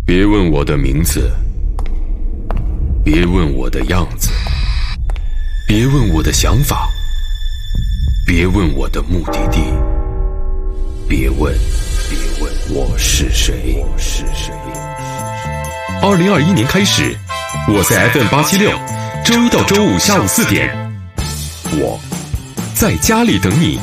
别问我的名字，别问我的样子，别问我的想法，别问我的目的地，别问我是谁。2021年开始，我在 FM876，周一到周五下午4点，我在家里等你。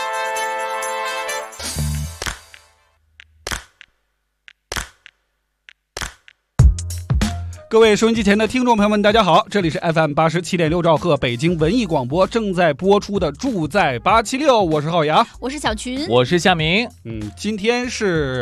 各位收音机前的听众朋友们，大家好，这里是 FM87.6兆赫北京文艺广播正在播出的住在876，我是浩洋， 我是小群， 我是夏明。 今天是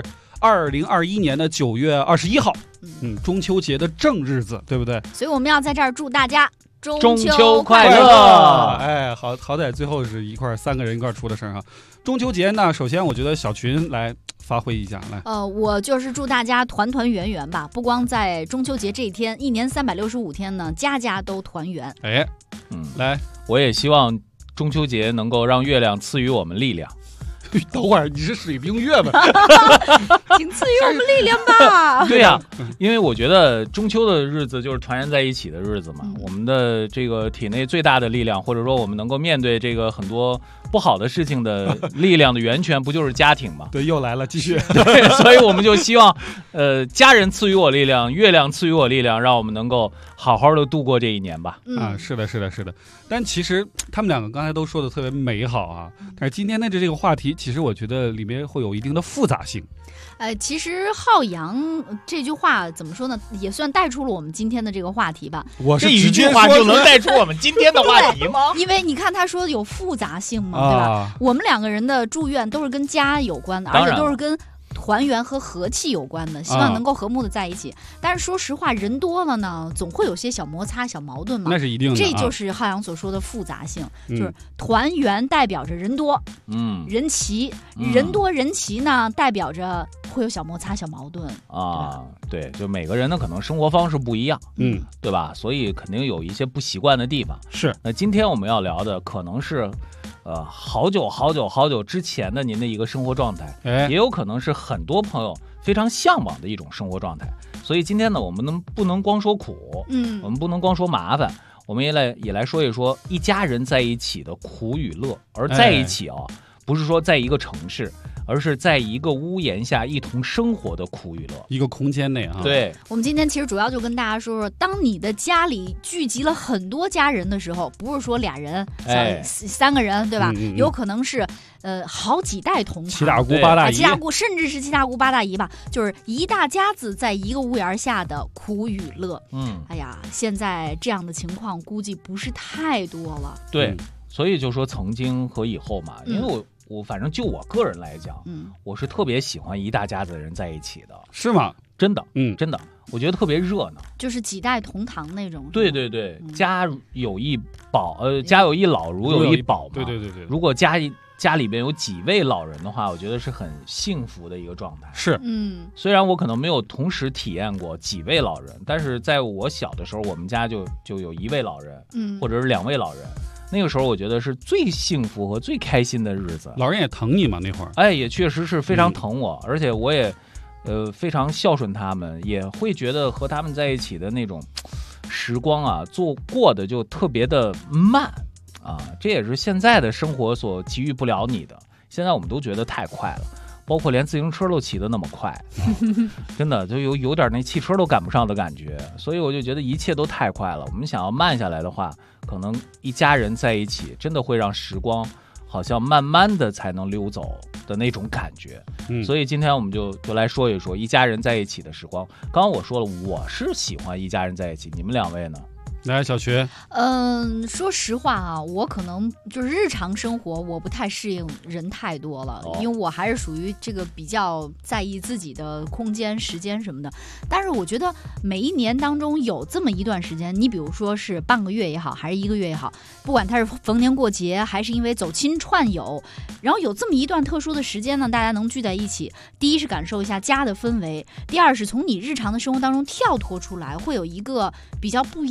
2021年的9月21号，中秋节的正日子，对不对？ 所以我们要在这儿祝大家中秋快乐！ 哎，好歹最后是3个人一块出的事儿哈。中秋节呢，首先我觉得小群来发挥一下来。 我就是祝大家团团圆圆吧，不光在中秋节这一天，一年365天呢，家家都团圆。 来， 我也希望中秋节能够让月亮赐予我们力量。 等会儿你是水冰月吧？ 请赐予我们力量吧。 对呀，因为我觉得中秋的日子就是团圆在一起的日子嘛。我们的这个体内最大的力量，或者说我们能够面对这个很多不好的事情的力量的源泉，不就是家庭吗？ 对，又来了，继续。 对，所以我们就希望，家人赐予我力量，月亮赐予我力量，让我们能够好好的度过这一年吧。 是的。但其实他们两个刚才都说的特别美好啊，但是今天的这个话题，其实我觉得里面会有一定的复杂性。 其实浩洋这句话怎么说呢，也算带出了我们今天的这个话题吧。 我是这一句话就能带出我们今天的话题吗？ 因为你看他说有复杂性嘛，对吧？我们两个人的祝愿都是跟家有关的，而且都是跟团圆和和气有关的，希望能够和睦的在一起。但是说实话，人多了呢，总会有些小摩擦、小矛盾嘛。 那是一定的。 这就是浩洋所说的复杂性，就是团圆代表着人多，人齐，人多人齐呢，代表着会有小摩擦、小矛盾啊。 对，就每个人呢可能生活方式不一样，对吧？所以肯定有一些不习惯的地方。 是。 那今天我们要聊的可能是。好久之前的您的一个生活状态，也有可能是很多朋友非常向往的一种生活状态。所以今天呢，我们不能光说苦，我们不能光说麻烦，我们也来说一说一家人在一起的苦与乐。而在一起不是说在一个城市，而是在一个屋檐下一同生活的苦与乐， 一个空间内啊。 对， 我们今天其实主要就跟大家说说，当你的家里聚集了很多家人的时候，不是说俩人、3个人，对吧？有可能是好几代同堂， 七大姑八大姨， 甚至是七大姑八大姨吧，就是一大家子在一个屋檐下的苦与乐。哎呀，现在这样的情况估计不是太多了。 对，所以就说曾经和以后嘛，因为我反正就我个人来讲，我是特别喜欢一大家子的人在一起的。 是吗？ 真的，真的，我觉得特别热闹， 就是几代同堂那种。 对，家有一宝，家有一老，如有一宝嘛。 对。 如果家里边有几位老人的话，我觉得是很幸福的一个状态。 是， 虽然我可能没有同时体验过几位老人，但是在我小的时候，我们家就有1位老人，或者是2位老人。那个时候我觉得是最幸福和最开心的日子。 老人也疼你嘛那会儿？ 也确实是非常疼我，而且我也非常孝顺他们，也会觉得和他们在一起的那种时光过得就特别的慢这也是现在的生活所给予不了你的。现在我们都觉得太快了，包括连自行车都骑得那么快，真的就有点那汽车都赶不上的感觉。所以我就觉得一切都太快了，我们想要慢下来的话，可能一家人在一起真的会让时光好像慢慢的才能溜走的那种感觉。所以今天我们就来说一说一家人在一起的时光。刚刚我说了，我是喜欢一家人在一起，你们2位呢？ 来，小学。 说实话我可能就是日常生活我不太适应人太多了，因为我还是属于这个比较在意自己的空间、时间什么的。但是我觉得每一年当中有这么一段时间，你比如说是半个月也好，还是1个月也好，不管它是逢年过节，还是因为走亲串友，然后有这么一段特殊的时间呢，大家能聚在一起。第一是感受一下家的氛围，第二是从你日常的生活当中跳脱出来，会有一个比较不一样的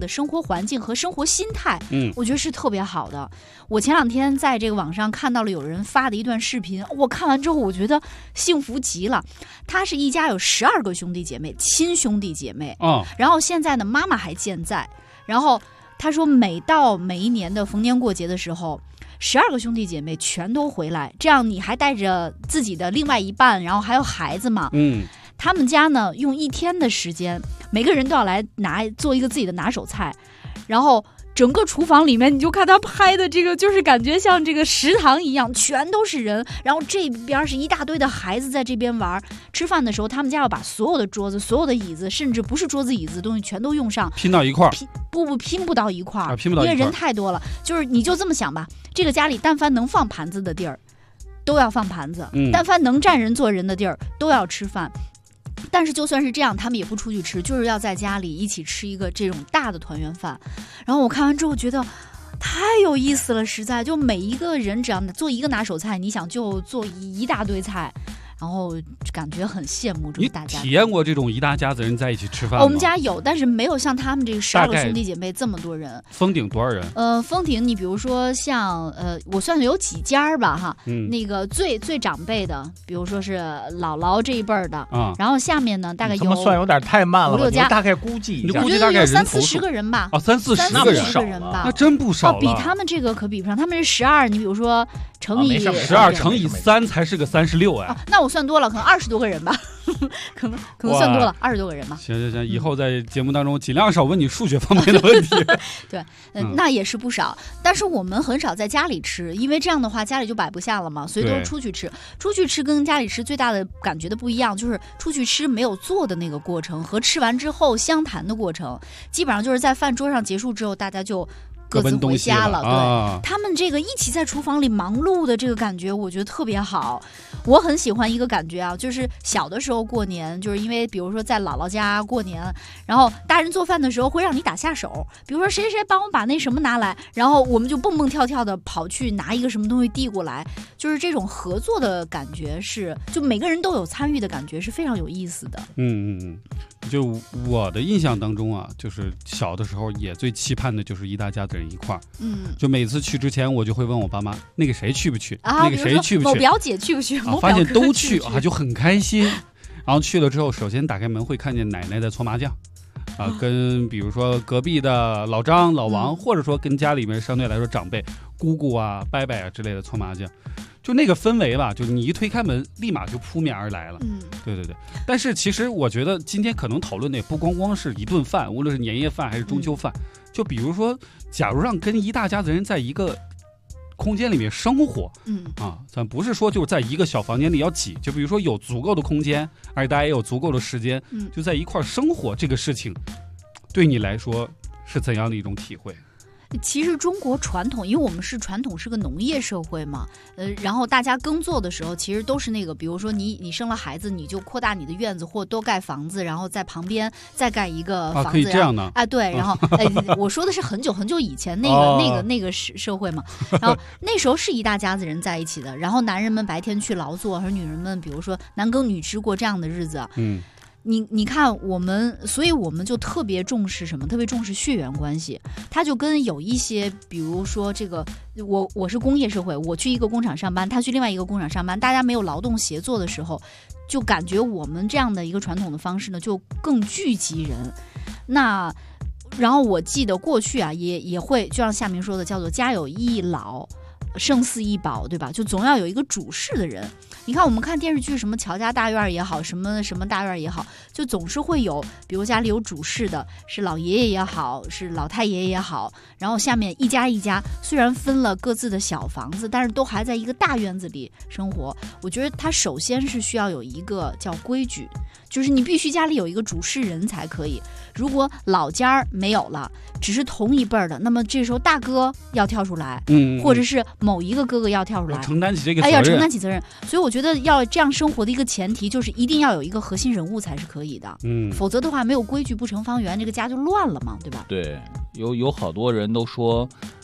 的生活环境和生活心态，我觉得是特别好的。我前2天在这个网上看到了有人发的一段视频，我看完之后我觉得幸福极了。他是一家有12个兄弟姐妹，亲兄弟姐妹，然后现在呢妈妈还健在，然后他说每一年的逢年过节的时候，12个兄弟姐妹全都回来，这样你还带着自己的另外一半，然后还有孩子嘛，他们家呢用1天的时间，每个人都要来做一个自己的拿手菜，然后整个厨房里面你就看他拍的这个，就是感觉像这个食堂一样，全都是人，然后这边是一大堆的孩子在这边玩。吃饭的时候他们家要把所有的桌子、所有的椅子，甚至不是桌子椅子的东西全都用上， 拼到一块儿。 拼不到一块儿， 拼不到一块儿， 因为人太多了。就是你就这么想吧，这个家里但凡能放盘子的地儿都要放盘子，但凡能站人坐人的地儿都要吃饭。但是就算是这样，他们也不出去吃，就是要在家里一起吃一个这种大的团圆饭。然后我看完之后觉得太有意思了，实在就每一个人只要做一个拿手菜，你想就做一大堆菜，然后感觉很羡慕这种大家。 你体验过这种一大家子人在一起吃饭吗？ 我们家有，但是没有像他们这个12个兄弟姐妹这么多人。 封顶多少人？ 封顶你比如说像我算有几家吧哈，那个最长辈的，比如说是姥姥这一辈儿的，然后下面呢大概有， 这么算有点太慢了， 5、6家， 大概估计一下， 我觉得有30-40个人吧。 30-40个人吧， 那真不少了。 比他们这个可比不上，他们是12，你比如说乘以 12乘以3才是个36哎。 那我算多了，可能20多个人吧，可能算多了20多个人吧。 行，以后在节目当中尽量少问你数学方面的问题。 对，那也是不少，但是我们很少在家里吃，因为这样的话家里就摆不下了嘛，所以都是出去吃。出去吃跟家里吃最大的感觉的不一样，就是出去吃没有做的那个过程和吃完之后相谈的过程，基本上就是在饭桌上结束之后，大家就各自回家了。对，他们这个一起在厨房里忙碌的这个感觉，我觉得特别好。我很喜欢一个感觉啊，就是小的时候过年，就是因为比如说在姥姥家过年，然后大人做饭的时候会让你打下手，比如说谁帮我把那什么拿来，然后我们就蹦蹦跳跳的跑去拿一个什么东西递过来，就是这种合作的感觉就每个人都有参与的感觉，是非常有意思的。 就我的印象当中啊，就是小的时候也最期盼的就是一大家子人一块儿。就每次去之前，我就会问我爸妈，那个谁去不去？那个谁去不去？ 某表姐去不去？ 发现都去啊，就很开心。然后去了之后，首先打开门会看见奶奶在搓麻将，跟比如说隔壁的老张、老王，或者说跟家里面相对来说长辈、姑姑啊、伯伯啊之类的搓麻将。就那个氛围吧，就你一推开门，立马就扑面而来了。对。但是其实我觉得今天可能讨论的也不光是一顿饭，无论是年夜饭还是中秋饭。就比如说，假如让跟一大家子人在一个空间里面生活，咱不是说就在一个小房间里要挤，就比如说有足够的空间，而且大家也有足够的时间，就在一块生活，这个事情对你来说是怎样的一种体会？ 其实中国传统，因为我们传统是个农业社会嘛，然后大家耕作的时候，其实都是那个，比如说你生了孩子，你就扩大你的院子或多盖房子，然后在旁边再盖一个房子， 可以这样的对，然后我说的是很久以前那个社会嘛，然后那时候是一大家子人在一起的，然后男人们白天去劳作，而女人们比如说男耕女织过这样的日子。你看所以我们就特别重视什么？特别重视血缘关系。它就跟有一些，比如说这个，我是工业社会，我去一个工厂上班，他去另外一个工厂上班，大家没有劳动协作的时候，就感觉我们这样的一个传统的方式呢，就更聚集人。然后我记得过去啊，也会就像夏明说的，叫做家有一老，胜似一宝，对吧？就总要有一个主事的人。你看我们看电视剧，什么乔家大院也好，什么大院也好，就总是会有，比如家里有主事的，是老爷爷也好，是老太爷也好，然后下面一家一家，虽然分了各自的小房子，但是都还在一个大院子里生活。我觉得他首先是需要有一个叫规矩，就是你必须家里有一个主事人才可以。如果老家没有了，只是同一辈儿的，那么这时候大哥要跳出来，或者是某一个哥哥要跳出来， 承担起这个责任， 要承担起责任。所以我觉得要这样生活的一个前提，就是一定要有一个核心人物才是可以的。否则的话，没有规矩不成方圆，这个家就乱了嘛，对吧？ 对，有好多人都说，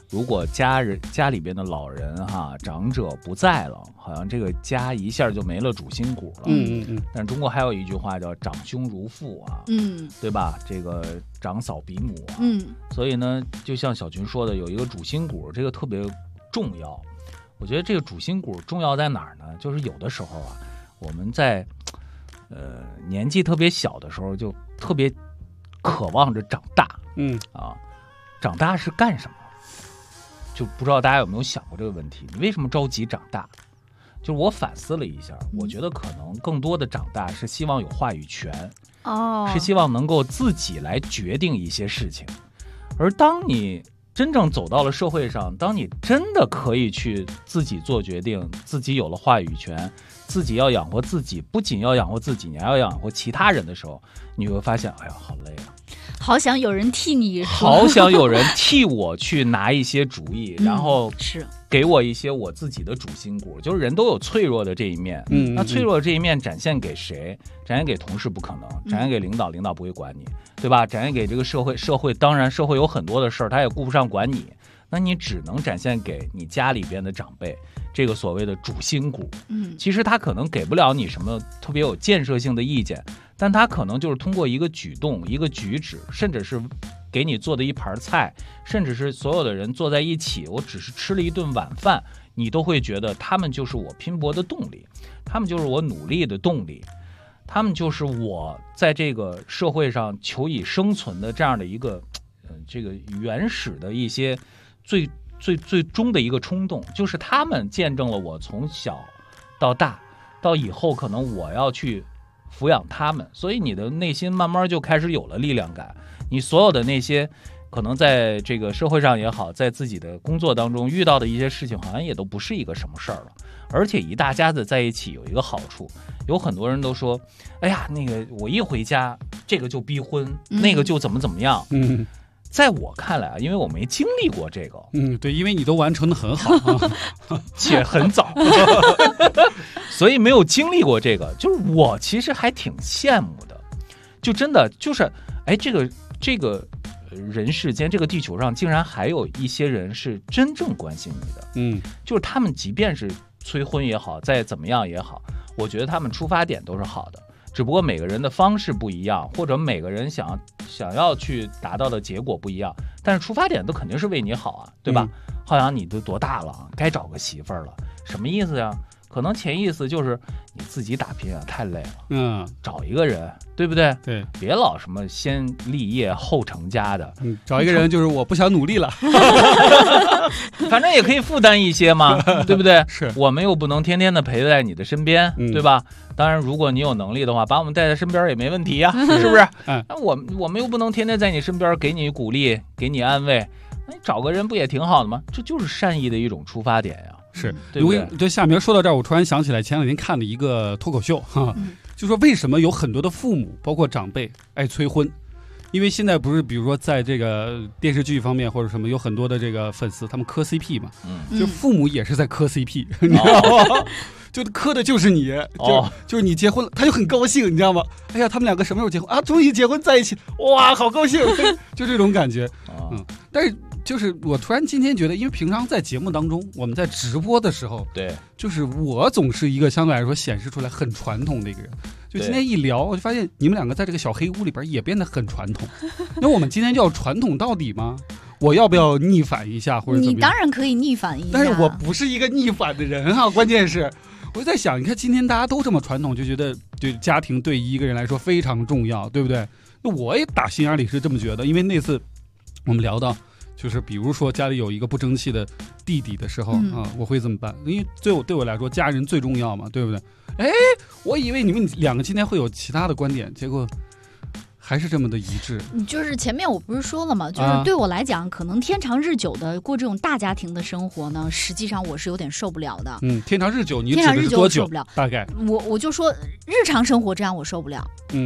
如果家里边的老人长者不在了，好像这个家一下就没了主心骨了。但中国还有一句话叫长兄如父啊，对吧？这个长嫂比母啊，所以呢，就像小群说的，有一个主心骨，这个特别重要。我觉得这个主心骨重要在哪儿呢？就是有的时候啊，我们在年纪特别小的时候，就特别渴望着长大。长大是干什么？就不知道大家有没有想过这个问题？你为什么着急长大？就是我反思了一下，我觉得可能更多的长大是希望有话语权，是希望能够自己来决定一些事情。而当你真正走到了社会上，当你真的可以去自己做决定，自己有了话语权，自己要养活自己，不仅要养活自己，你还要养活其他人的时候，你会发现，哎呀，好累啊！ 好想有人替你， 好想有人替我去拿一些主意，然后是给我一些我自己的主心骨。就是人都有脆弱的这一面，那脆弱的这一面展现给谁？展现给同事不可能，展现给领导，领导不会管你，对吧？展现给这个社会当然社会有很多的事儿，他也顾不上管你，那你只能展现给你家里边的长辈，这个所谓的主心骨。其实他可能给不了你什么特别有建设性的意见，但他可能就是通过一个举动、一个举止，甚至是给你做的一盘菜，甚至是所有的人坐在一起，我只是吃了一顿晚饭，你都会觉得他们就是我拼搏的动力，他们就是我努力的动力，他们就是我在这个社会上求以生存的这样的一个这个原始的一些最终的一个冲动，就是他们见证了我从小到大，到以后可能我要去抚养他们，所以你的内心慢慢就开始有了力量感。你所有的那些可能在这个社会上也好，在自己的工作当中遇到的一些事情，好像也都不是一个什么事儿了。而且一大家子在一起有一个好处，有很多人都说，哎呀，那个我一回家，这个就逼婚，那个就怎么样。在我看来啊，因为我没经历过这个， 对，因为你都完成的很好且很早，所以没有经历过这个。就是我其实还挺羡慕的，就真的就是，哎，这个人世间，这个地球上竟然还有一些人是真正关心你的，就是他们即便是催婚也好，再怎么样也好，我觉得他们出发点都是好的。只不过每个人的方式不一样，或者每个人想要去达到的结果不一样，但是出发点都肯定是为你好啊，对吧？好像你都多大了，该找个媳妇儿了，什么意思呀？可能潜意思就是你自己打拼啊，太累了，找一个人，对不对？ 对， 别老什么先立业后成家的， 找一个人就是我不想努力了， 反正也可以负担一些嘛，对不对？ 是我们又不能天天的陪在你的身边，对吧？当然，如果你有能力的话，把我们带在身边也没问题呀，是不是？那我们又不能天天在你身边给你鼓励，给你安慰，那你找个人不也挺好的吗？这就是善意的一种出发点呀。 是， 对不对？ 就夏明说到这儿，我突然想起来前两天看的一个脱口秀就说为什么有很多的父母，包括长辈爱催婚。因为现在不是，比如说在这个电视剧方面或者什么，有很多的这个粉丝他们磕 CP 嘛，就父母也是在磕 CP，你知道吗？就磕的就是你，就是你结婚了，他就很高兴，你知道吗？哎呀，他们两个什么时候结婚啊？终于结婚在一起，哇，好高兴，就这种感觉。但是就是我突然今天觉得，因为平常在节目当中，我们在直播的时候， 对， 就是我总是一个相对来说显示出来很传统的一个人。就今天一聊，我就发现你们两个在这个小黑屋里边也变得很传统。那我们今天就要传统到底吗？我要不要逆反一下，或者怎么样？ 你当然可以逆反一下， 但是我不是一个逆反的人啊。关键是，我就在想，你看今天大家都这么传统，就觉得对家庭对一个人来说非常重要，对不对？那我也打心眼里是这么觉得，因为那次我们聊到，就是比如说家里有一个不争气的弟弟的时候我会怎么办？因为对我来说，家人最重要嘛，对不对？哎，我以为你们两个今天会有其他的观点，结果还是这么的一致。 就是前面我不是说了吗？就是对我来讲，可能天长日久的过这种大家庭的生活呢，实际上我是有点受不了的。 天长日久，你指的是多久？大概我就说日常生活这样我受不了。日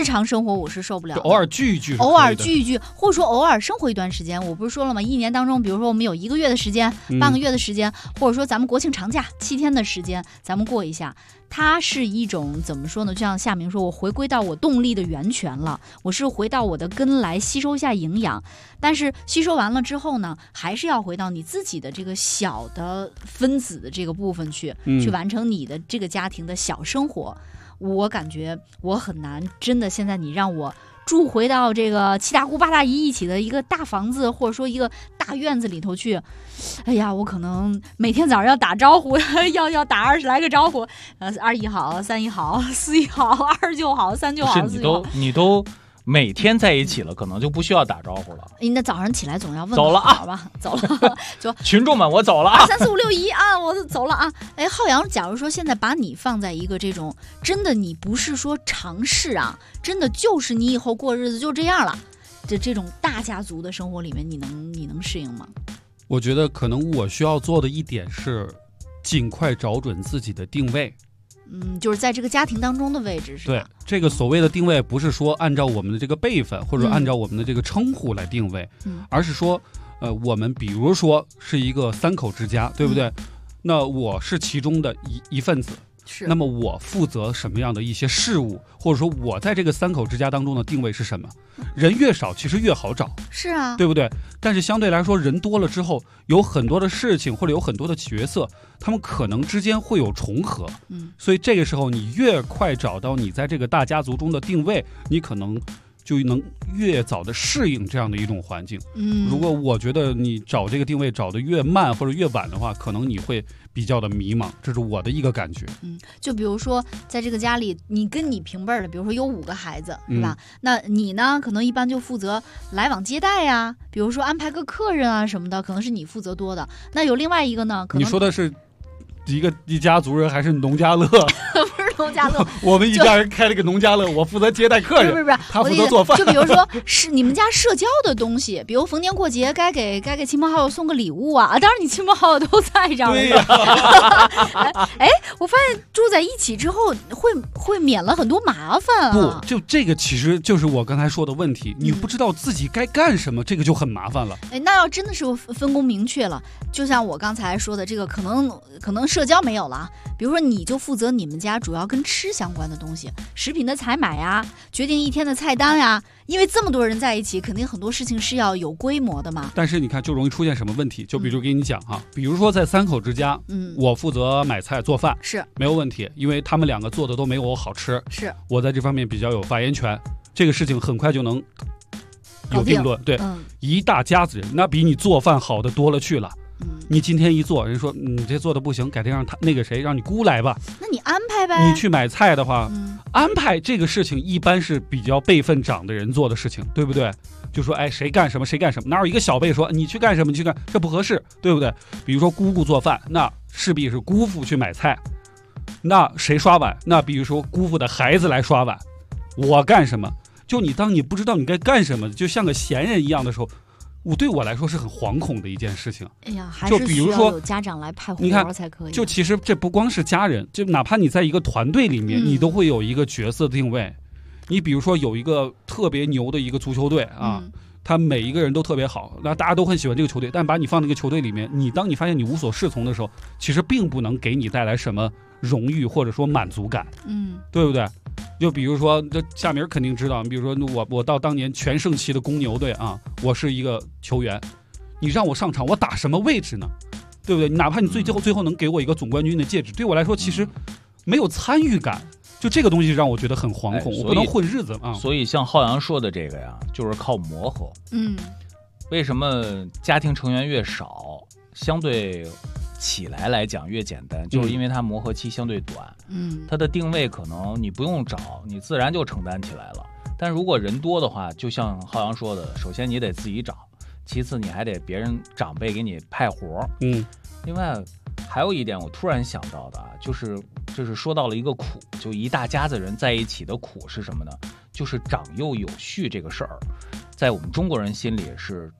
日常生活我是受不了的， 就偶尔聚一聚， 偶尔聚一聚，或者说偶尔生活一段时间。我不是说了吗？一年当中，比如说我们有1个月的时间、半个月的时间，或者说咱们国庆长假7天的时间，咱们过一下。它是一种怎么说呢？就像夏明说，我回归到我动力的源泉了，我是回到我的根来吸收一下营养。但是吸收完了之后呢，还是要回到你自己的这个小的分子的这个部分去完成你的这个家庭的小生活。我感觉我很难，真的，现在你让我住回到这个7大姑8大姨一起的一个大房子，或者说一个大院子里头去，哎呀，我可能每天早上要打招呼，要打20来个招呼，21好，31好，41好，29好，39好， 不是你都每天在一起了，可能就不需要打招呼了。 那早上起来总要问走了啊， 吧，走了，就群众们，我走了啊 ，2、3、4、5、6、1啊，我走了啊。哎，浩洋，假如说现在把你放在一个这种真的你不是说尝试啊，真的就是你以后过日子就这样了，这种大家族的生活里面，你能适应吗？ 我觉得可能我需要做的一点是，尽快找准自己的定位。 就是在这个家庭当中的位置是吧？ 对，这个所谓的定位不是说按照我们的这个辈分或者按照我们的这个称呼来定位，而是说，我们比如说是一个3口之家，对不对？那我是其中的一份子。 是， 那么我负责什么样的一些事物，或者说我在这个3口之家当中的定位是什么？人越少其实越好找， 是啊， 对不对？但是相对来说人多了之后，有很多的事情或者有很多的角色，他们可能之间会有重合，所以这个时候你越快找到你在这个大家族中的定位，你可能就能越早的适应这样的一种环境。如果我觉得你找这个定位找得越慢或者越晚的话，可能你会比较的迷茫，这是我的一个感觉。 就比如说在这个家里，你跟你平辈的，比如说有5个孩子，是吧？那你呢，可能一般就负责来往接待呀，比如说安排个客人啊什么的，可能是你负责多的。那有另外一个呢，可能你说的是一家族人还是农家乐？ 不是农家乐， 我们一家人开了个农家乐，我负责接待客人， 不是， 他负责做饭。 就比如说是你们家社交的东西，比如逢年过节该给亲朋好友送个礼物啊，当然你亲朋好友都在这儿。 对呀、 哎，我发现住在一起之后会免了很多麻烦啊。 不，就这个其实就是我刚才说的问题，你不知道自己该干什么，这个就很麻烦了。 哎，那要真的是分工明确了，就像我刚才说的，这个可能社交没有了，比如说你就负责你们家主要跟吃相关的东西，食品的采买呀，决定一天的菜单呀，因为这么多人在一起，肯定很多事情是要有规模的嘛。 但是你看，就容易出现什么问题？就比如给你讲哈，比如说在3口之家，我负责买菜做饭是没有问题，因为他们2个做的都没我好吃， 是我在这方面比较有发言权，这个事情很快就能有定论。对，一大家子人，那比你做饭好的多了去了。你今天一做，人说你这做的不行，改天让他那个谁让你姑来吧。 那你安排呗。 你去买菜的话，安排这个事情一般是比较辈分长的人做的事情，对不对？就说哎谁干什么谁干什么，哪有一个小辈说你去干什么你去干，这不合适，对不对？比如说姑姑做饭，那势必是姑父去买菜。那谁刷碗？那比如说姑父的孩子来刷碗。我干什么？就当你不知道你该干什么，就像个闲人一样的时候，对我来说是很惶恐的一件事情。 哎呀，还是需要有家长来派活才可以。 就其实这不光是家人，就哪怕你在一个团队里面，你都会有一个角色定位。你比如说有一个特别牛的一个足球队啊，他每一个人都特别好，那大家都很喜欢这个球队，但把你放那个球队里面，当你发现你无所适从的时候，其实并不能给你带来什么荣誉或者说满足感，对不对？就比如说，这夏明肯定知道，比如说我到当年全盛期的公牛队啊，我是一个球员，你让我上场，我打什么位置呢？对不对？哪怕你最后能给我一个总冠军的戒指，对我来说其实没有参与感。就这个东西让我觉得很惶恐，我不能混日子啊。 所以像浩洋说的这个呀，就是靠磨合。为什么家庭成员越少，相对起来讲越简单，就是因为它磨合期相对短。它的定位可能你不用找，你自然就承担起来了。但如果人多的话，就像浩洋说的，首先你得自己找，其次你还得别人长辈给你派活。另外还有一点我突然想到的，就是说到了一个苦，就一大家子人在一起的苦是什么呢？就是长幼有序这个事儿，在我们中国人心里是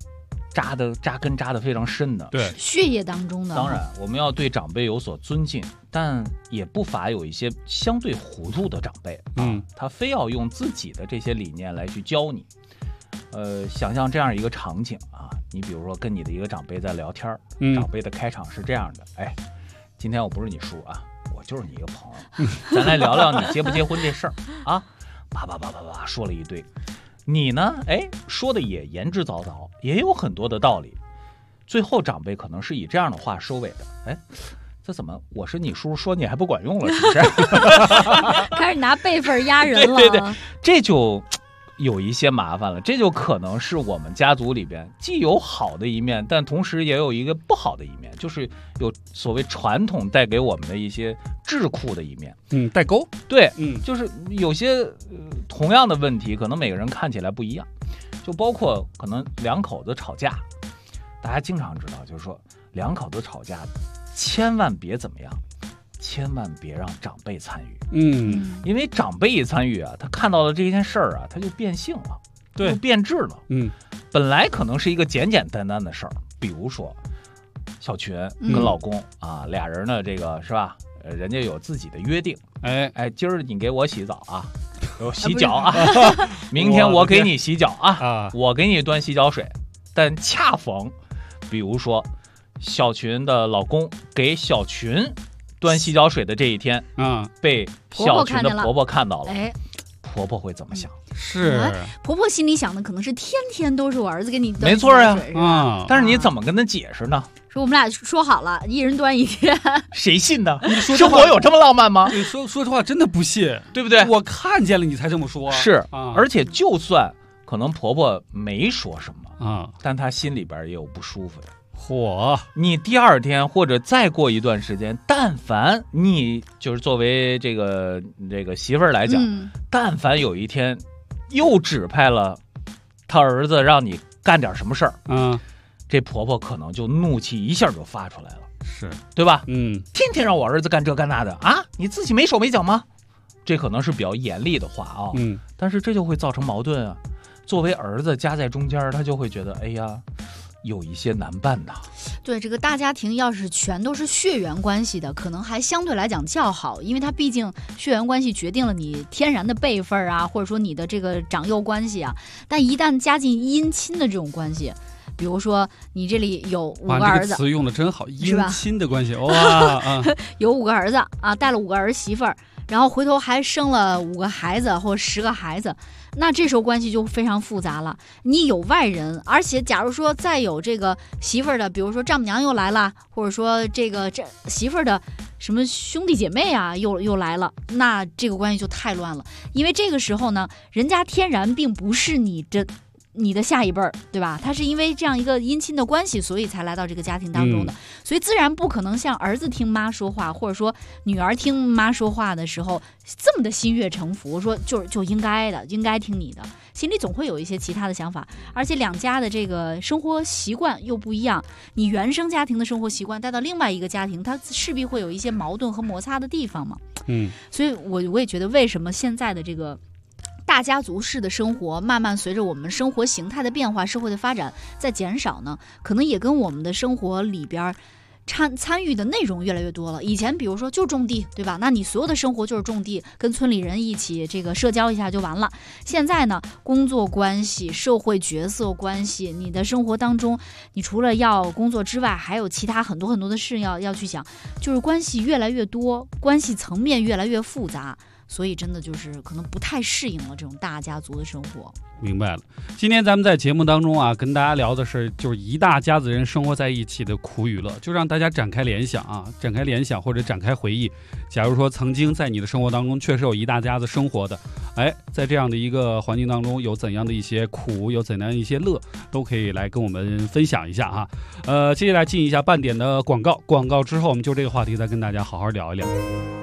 扎根扎得非常深的。 对， 血液当中的。 当然，我们要对长辈有所尊敬，但也不乏有一些相对糊涂的长辈他非要用自己的这些理念来去教你。想象这样一个场景啊，你比如说跟你的一个长辈在聊天，长辈的开场是这样的：哎，今天我不是你叔啊，我就是你一个朋友，咱来聊聊你结不结婚这事儿啊，叭说了一堆。你呢，说的也言之凿凿，也有很多的道理。最后长辈可能是以这样的话收尾的：这怎么我是你叔，说你还不管用了，是不是？ 开始拿辈分压人了。 对，这就有一些麻烦了，这就可能是我们家族里边既有好的一面，但同时也有一个不好的一面，就是有所谓传统带给我们的一些智库的一面。 代沟。 对，就是有些同样的问题，可能每个人看起来不一样，就包括可能两口子吵架，大家经常知道，就是说两口子吵架，千万别怎么样。千万别让长辈参与，因为长辈一参与啊，他看到了这件事儿啊，他就变性了， 对， 就变质了。本来可能是一个简简单单的事儿，比如说小群跟老公啊，俩人呢，这个是吧？人家有自己的约定，今儿你给我洗澡啊，我洗脚啊，明天我给你洗脚啊，我给你端洗脚水，但恰逢，比如说小群的老公给小群端洗脚水的这一天，被小群的婆婆看到了，婆婆会怎么想？ 是婆婆心里想的可能是天天都是我儿子给你端没错呀， 但是你怎么跟他解释呢？ 说我们俩说好了，一人端一天， 谁信呢？生活有这么浪漫吗？ 说实话，真的不信， 对不对？ 我看见了你才这么说。 是，而且就算可能婆婆没说什么但她心里边也有不舒服的。你第二天或者再过一段时间，但凡你就是作为这个媳妇儿来讲，但凡有一天又指派了他儿子让你干点什么事儿，这婆婆可能就怒气一下就发出来了， 是对吧？天天让我儿子干这干那的啊，你自己没手没脚吗？这可能是比较严厉的话啊，但是这就会造成矛盾啊。作为儿子夹在中间，他就会觉得，哎呀，有一些难办呐。 对，这个大家庭要是全都是血缘关系的，可能还相对来讲较好，因为它毕竟血缘关系决定了你天然的辈分啊，或者说你的这个长幼关系啊。但一旦加进姻亲的这种关系，比如说你这里有5个儿子， 这个词用的真好，姻亲的关系，哇， 有5个儿子啊，带了5个儿媳妇儿，然后回头还生了5个孩子或10个孩子，那这时候关系就非常复杂了。你有外人，而且假如说再有这个媳妇儿的，比如说丈母娘又来了，或者说这媳妇儿的什么兄弟姐妹啊又来了，那这个关系就太乱了。因为这个时候呢，人家天然并不是你的下一辈儿，对吧？他是因为这样一个姻亲的关系，所以才来到这个家庭当中的，所以自然不可能像儿子听妈说话，或者说女儿听妈说话的时候这么的心悦诚服，说就应该的，应该听你的，心里总会有一些其他的想法。而且两家的这个生活习惯又不一样，你原生家庭的生活习惯带到另外一个家庭，它势必会有一些矛盾和摩擦的地方嘛。所以我也觉得，为什么现在的这个大家族式的生活慢慢随着我们生活形态的变化，社会的发展在减少呢？可能也跟我们的生活里边参与的内容越来越多了。以前比如说就种地，对吧？那你所有的生活就是种地，跟村里人一起这个社交一下就完了。现在呢，工作关系、社会角色关系，你的生活当中，你除了要工作之外，还有其他很多很多的事要去想，就是关系越来越多，关系层面越来越复杂。所以真的就是可能不太适应了这种大家族的生活。 明白了。今天咱们在节目当中啊，跟大家聊的是就是一大家子人生活在一起的苦与乐，就让大家展开联想或者展开回忆。假如说曾经在你的生活当中确实有一大家子生活的，在这样的一个环境当中有怎样的一些苦，有怎样的一些乐，都可以来跟我们分享一下哈。接下来进一下半点的广告之后，我们就这个话题再跟大家好好聊一聊。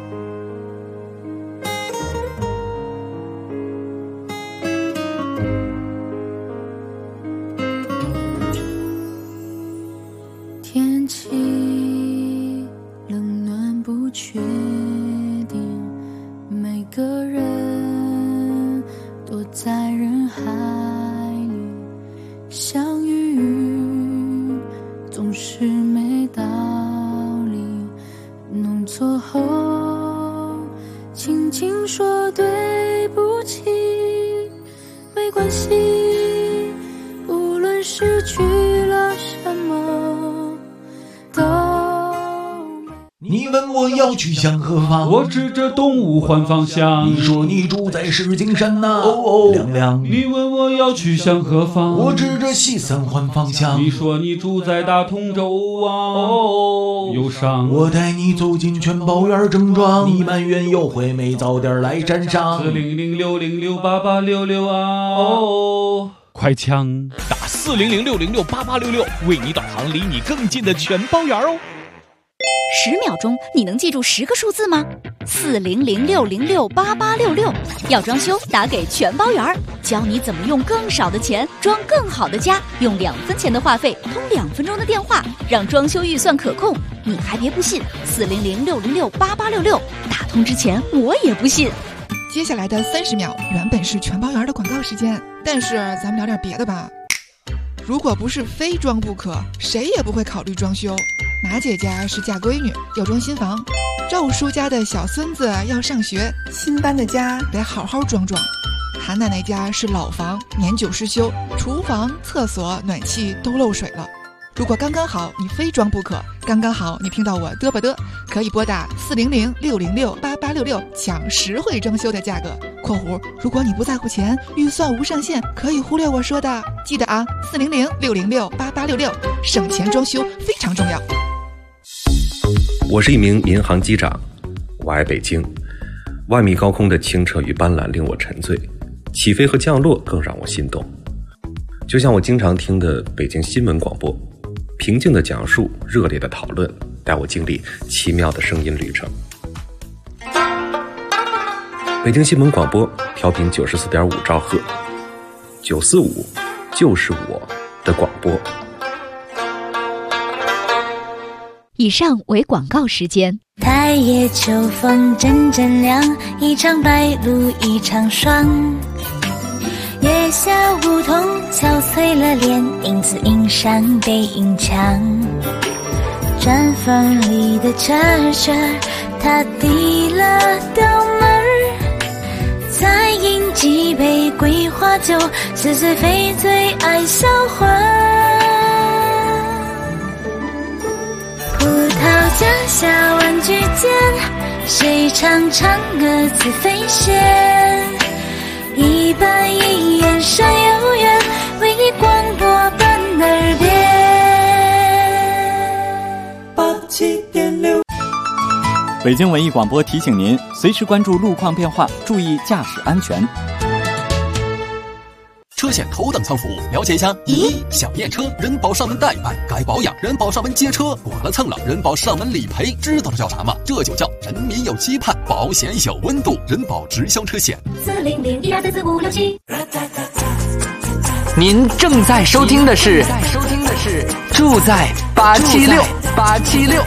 天气冷暖不确定，每个人躲在人海里，相遇关系，无论失去了什么都你问我要去向何方， 我指着东吴换方向。 你说你住在石景山呐，亮亮。 你问我要去向何方， 我指着西三环方向。 你说你住在大同州啊，忧伤。 我带你走进全宝园正庄，你埋怨有回没早点来沾上。 40060688866啊，快枪打40060688866，为你导航离你更近的全包园哦。 10秒钟，你能记住10个数字吗？40060688866，要装修打给全包园，教你怎么用更少的钱装更好的家，用2分钱的话费通2分钟的电话，让装修预算可控。你还别不信，40060688866，打通之前我也不信。 接下来的30秒原本是全包园的广告时间，但是咱们聊点别的吧。如果不是非装不可，谁也不会考虑装修。马姐家是嫁闺女，要装新房；赵叔家的小孙子要上学，新搬的家得好好装装。韩奶奶家是老房，年久失修，厨房、厕所、暖气都漏水了。如果刚刚好你非装不可，刚刚好你听到我嘚吧嘚，可以拨打40060688866抢实惠装修的价格（括弧如果你不在乎钱，预算无上限，可以忽略我说的）。记得啊，40060688866，省钱装修非常重要。 我是一名民航机长，我爱北京。万米高空的清澈与斑斓令我沉醉，起飞和降落更让我心动。就像我经常听的北京新闻广播，平静的讲述，热烈的讨论，带我经历奇妙的声音旅程。北京新闻广播调频94.5兆赫，945就是我的广播。 以上为广告时间。 太夜秋风阵阵凉，一场白露一场霜。月下梧桐憔悴了脸，影子映上背影墙。毡房里的车车，他递了刀门，再饮几杯桂花酒，似醉非醉爱销魂。葡萄架下玩具间，谁唱唱歌自飞仙？一板一眼山有缘，为你广播伴耳边。87.6。 北京文艺广播提醒您，随时关注路况变化，注意驾驶安全。 车险头等舱服务，了解一下。小验车，人保上门代办，该保养，人保上门接车，剐了蹭了，人保上门理赔，知道这叫啥吗？这就叫人民有期盼，保险有温度，人保直销车险。 40012444567。 您正在收听的是住在876。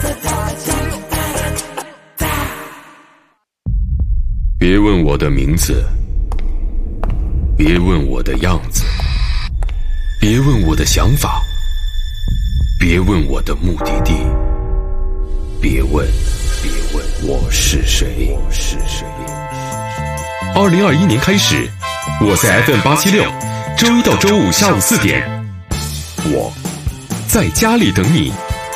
别问我的名字，别问我的样子，别问我的想法，别问我的目的地，别问我是谁。2021年开始，我在 FM876，周一到周五下午4点，我在家里等你。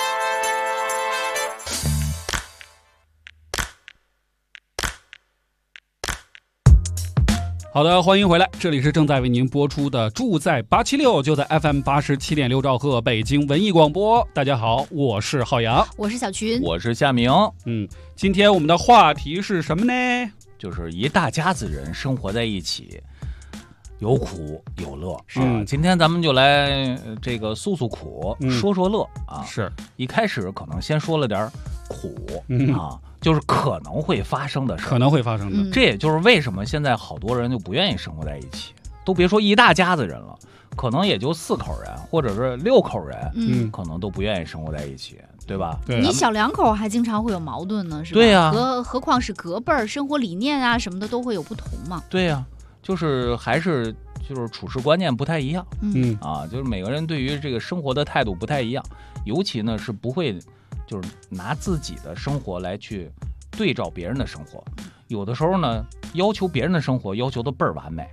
好的，欢迎回来，这里是正在为您播出的住在876，就在 FM87.6兆赫北京文艺广播。大家好，我是浩洋， 我是小群， 我是夏明。 今天我们的话题是什么呢？ 就是一大家子人生活在一起，有苦有乐今天咱们就来这个诉诉苦，说说乐啊。 是一开始可能先说了点苦就是可能会发生的事， 可能会发生的。 这也就是为什么现在好多人就不愿意生活在一起，都别说一大家子人了，可能也就4口人或者是6口人，可能都不愿意生活在一起，对吧？ 对，你小2口还经常会有矛盾呢，是吧？ 对呀， 何况是隔辈儿，生活理念啊什么的都会有不同嘛。 对呀，就是还是就是处事观念不太一样，就是每个人对于这个生活的态度不太一样，尤其呢是不会就是拿自己的生活来去对照别人的生活，有的时候呢要求别人的生活要求的倍儿完美，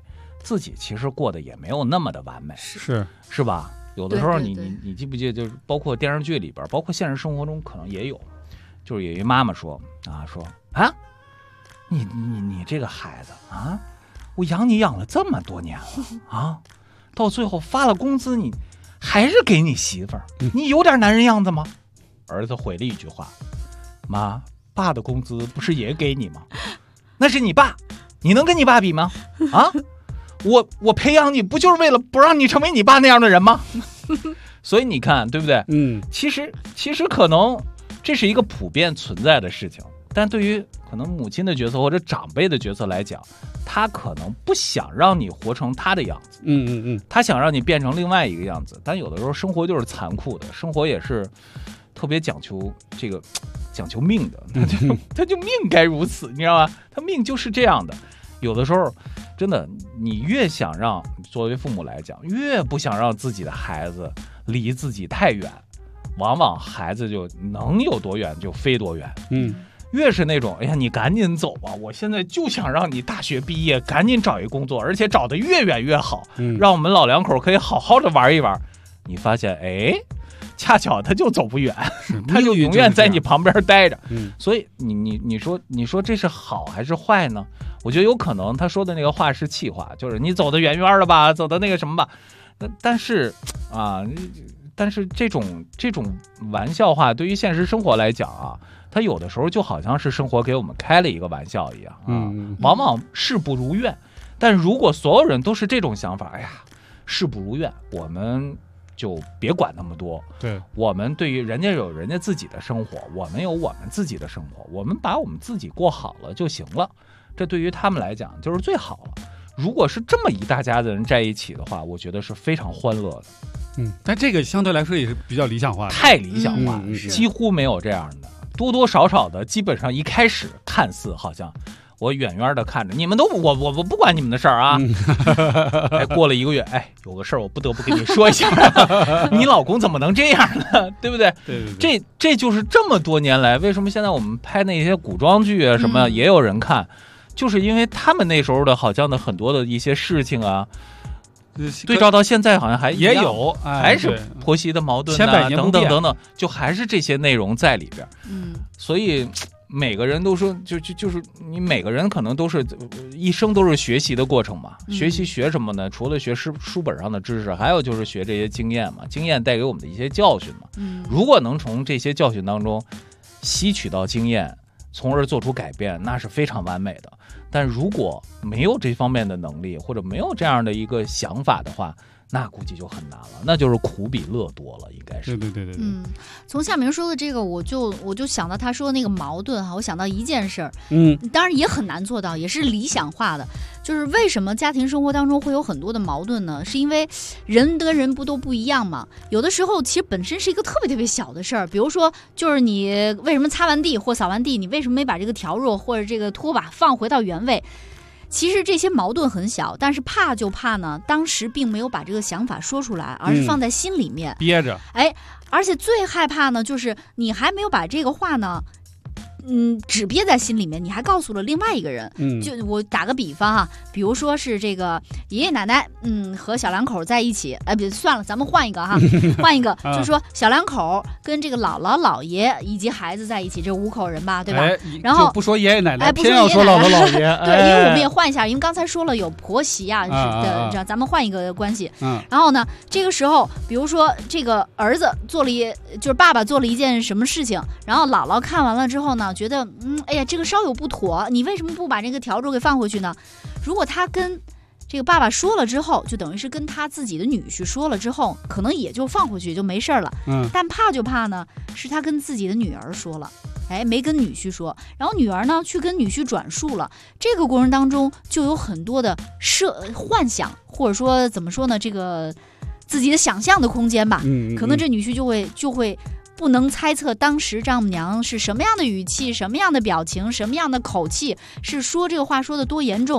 自己其实过得也没有那么的完美，是吧？有的时候你记不记得，就是包括电视剧里边，包括现实生活中可能也有，就是有一妈妈说啊，你这个孩子啊，我养你养了这么多年了啊，到最后发了工资，你还是给你媳妇儿，你有点男人样子吗？儿子回了一句话：妈，爸的工资不是也给你吗？那是你爸，你能跟你爸比吗？啊，我培养你不就是为了不让你成为你爸那样的人吗？所以你看，对不对？其实可能这是一个普遍存在的事情，但对于可能母亲的角色或者长辈的角色来讲，他可能不想让你活成他的样子，他想让你变成另外一个样子。但有的时候生活就是残酷的，生活也是特别讲求命的，他就命该如此，你知道吧？他命就是这样的。有的时候真的，你越想让作为父母来讲，越不想让自己的孩子离自己太远，往往孩子就能有多远就飞多远。越是那种哎呀你赶紧走吧，我现在就想让你大学毕业赶紧找一工作，而且找得越远越好，让我们老两口可以好好的玩一玩。你发现恰巧他就走不远，他就永远在你旁边待着。所以你说这是好还是坏呢？我觉得有可能他说的那个话是气话，就是你走得远远的吧，走得那个什么吧。但是这种玩笑话对于现实生活来讲啊，它有的时候就好像是生活给我们开了一个玩笑一样啊，往往事不如愿。但如果所有人都是这种想法，哎呀，事不如愿，我们就别管那么多。对，我们对于人家有人家自己的生活，我们有我们自己的生活，我们把我们自己过好了就行了。这对于他们来讲就是最好了。如果是这么一大家子人在一起的话，我觉得是非常欢乐的。 但这个相对来说也是比较理想化的， 太理想化了，几乎没有这样的，多多少少的，基本上一开始看似好像我远远的看着你们都我不管你们的事儿啊。过了1个月，有个事儿我不得不跟你说一下，你老公怎么能这样呢？对不对？对，这就是这么多年来，为什么现在我们拍那些古装剧啊什么也有人看，就是因为他们那时候的好像的很多的一些事情啊，对照到现在好像还也有， 还是婆媳的矛盾啊，等等等等，就还是这些内容在里边。所以每个人都说，就是你每个人可能都是一生都是学习的过程嘛。学习学什么呢？除了学书本上的知识，还有就是学这些经验嘛。经验带给我们的一些教训嘛。如果能从这些教训当中吸取到经验，从而做出改变，那是非常完美的。但如果没有这方面的能力，或者没有这样的一个想法的话，那估计就很难了，那就是苦比乐多了，应该是。 对。 从夏明说的这个，我就想到他说的那个矛盾哈，我想到一件事儿，当然也很难做到，也是理想化的，就是为什么家庭生活当中会有很多的矛盾呢？是因为人跟人不都不一样嘛？有的时候其实本身是一个特别特别小的事儿，比如说就是你为什么擦完地或扫完地，你为什么没把这个笤帚或者这个拖把放回到原位？其实这些矛盾很小，但是怕就怕呢，当时并没有把这个想法说出来，而是放在心里面， 憋着。 而且最害怕呢，就是你还没有把这个话呢，只憋在心里面，你还告诉了另外一个人。就我打个比方啊，比如说是这个爷爷奶奶，和小两口在一起，别算了，咱们换一个哈，换一个，就是说小两口跟这个姥姥姥爷以及孩子在一起，这5口人吧，对吧？然后就不说爷爷奶奶， 不说爷爷奶奶，偏要说姥姥姥爷。 对，因为我们也换一下，因为刚才说了有婆媳啊，咱们换一个关系。然后呢，这个时候，比如说这个儿子就是爸爸做了一件什么事情，然后姥姥看完了之后呢，觉得哎呀，这个稍有不妥，你为什么不把这个笤帚给放回去呢？如果他跟这个爸爸说了之后，就等于是跟他自己的女婿说了之后，可能也就放回去就没事了。但怕就怕呢，是他跟自己的女儿说了，没跟女婿说，然后女儿呢去跟女婿转述了，这个过程当中就有很多的幻想，或者说怎么说呢，这个自己的想象的空间吧。可能这女婿就会不能猜测当时丈母娘是什么样的语气，什么样的表情，什么样的口气，是说这个话说的多严重。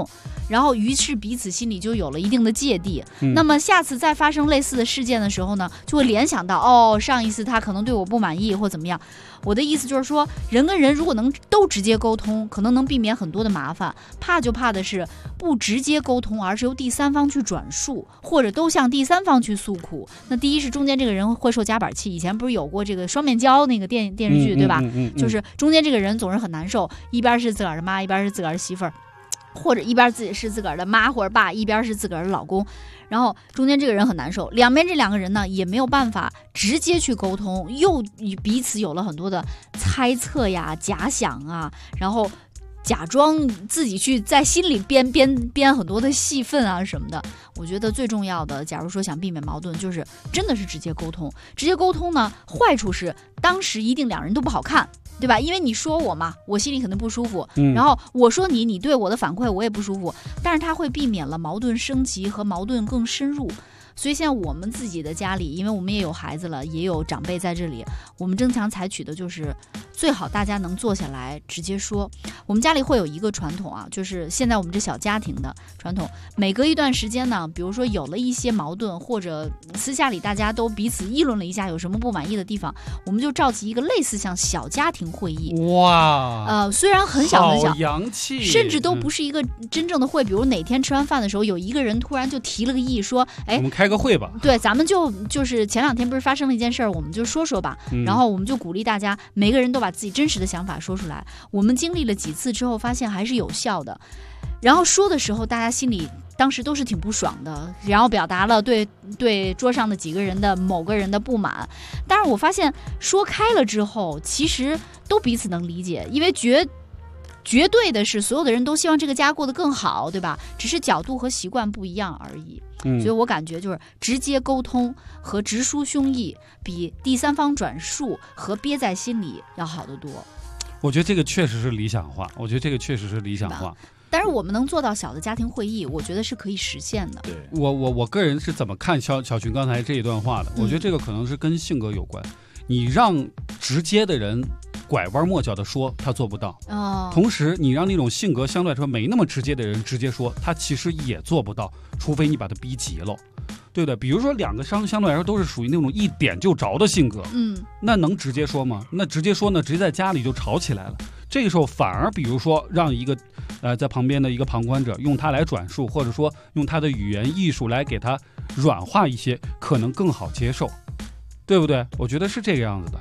然后于是彼此心里就有了一定的芥蒂。那么下次再发生类似的事件的时候呢，就会联想到上一次他可能对我不满意或怎么样。我的意思就是说，人跟人如果能都直接沟通，可能能避免很多的麻烦。怕就怕的是不直接沟通，而是由第三方去转述，或者都向第三方去诉苦。那第一是中间这个人会受夹板气，以前不是有过这个双面胶那个电视剧对吧？就是中间这个人总是很难受，一边是自个儿的妈，一边是自个儿的媳妇儿，或者一边自己是自个儿的妈或者爸，一边是自个儿的老公，然后中间这个人很难受，两边这两个人呢也没有办法直接去沟通，又彼此有了很多的猜测呀、假想啊，然后假装自己去在心里编很多的戏份啊什么的。我觉得最重要的，假如说想避免矛盾，就是真的是直接沟通。直接沟通呢，坏处是当时一定两人都不好看，对吧？因为你说我嘛，我心里肯定不舒服，然后我说你，你对我的反馈我也不舒服，但是它会避免了矛盾升级和矛盾更深入。所以现在我们自己的家里，因为我们也有孩子了，也有长辈在这里，我们经常采取的就是最好大家能坐下来直接说。我们家里会有一个传统啊，就是现在我们这小家庭的传统，每隔一段时间呢，比如说有了一些矛盾，或者私下里大家都彼此议论了一下有什么不满意的地方，我们就召集一个类似像小家庭会议。 哇， 虽然很小很小， 好洋气， 甚至都不是一个真正的会。比如哪天吃完饭的时候，有一个人突然就提了个议，说我们开个会吧。 对，咱们就是前两天不是发生了一件事儿，我们就说说吧。然后我们就鼓励大家，每个人都把自己真实的想法说出来。我们经历了几次之后，发现还是有效的。然后说的时候，大家心里当时都是挺不爽的，然后表达了对桌上的几个人的某个人的不满。但是我发现说开了之后，其实都彼此能理解，因为绝对的是所有的人都希望这个家过得更好，对吧？只是角度和习惯不一样而已。所以我感觉就是直接沟通和直抒胸臆比第三方转述和憋在心里要好得多。 我觉得这个确实是理想化，但是我们能做到小的家庭会议，我觉得是可以实现的。对，我个人是怎么看小群刚才这一段话的？我觉得这个可能是跟性格有关。你让直接的人拐弯抹角的说，他做不到。同时你让那种性格相对来说没那么直接的人直接说，他其实也做不到，除非你把他逼急了。对的，比如说两个相对来说都是属于那种一点就着的性格，那能直接说吗？那直接说呢，直接在家里就吵起来了。这个时候反而比如说让一个在旁边的一个旁观者用他来转述，或者说用他的语言艺术来给他软化一些，可能更好接受，对不对？我觉得是这个样子的。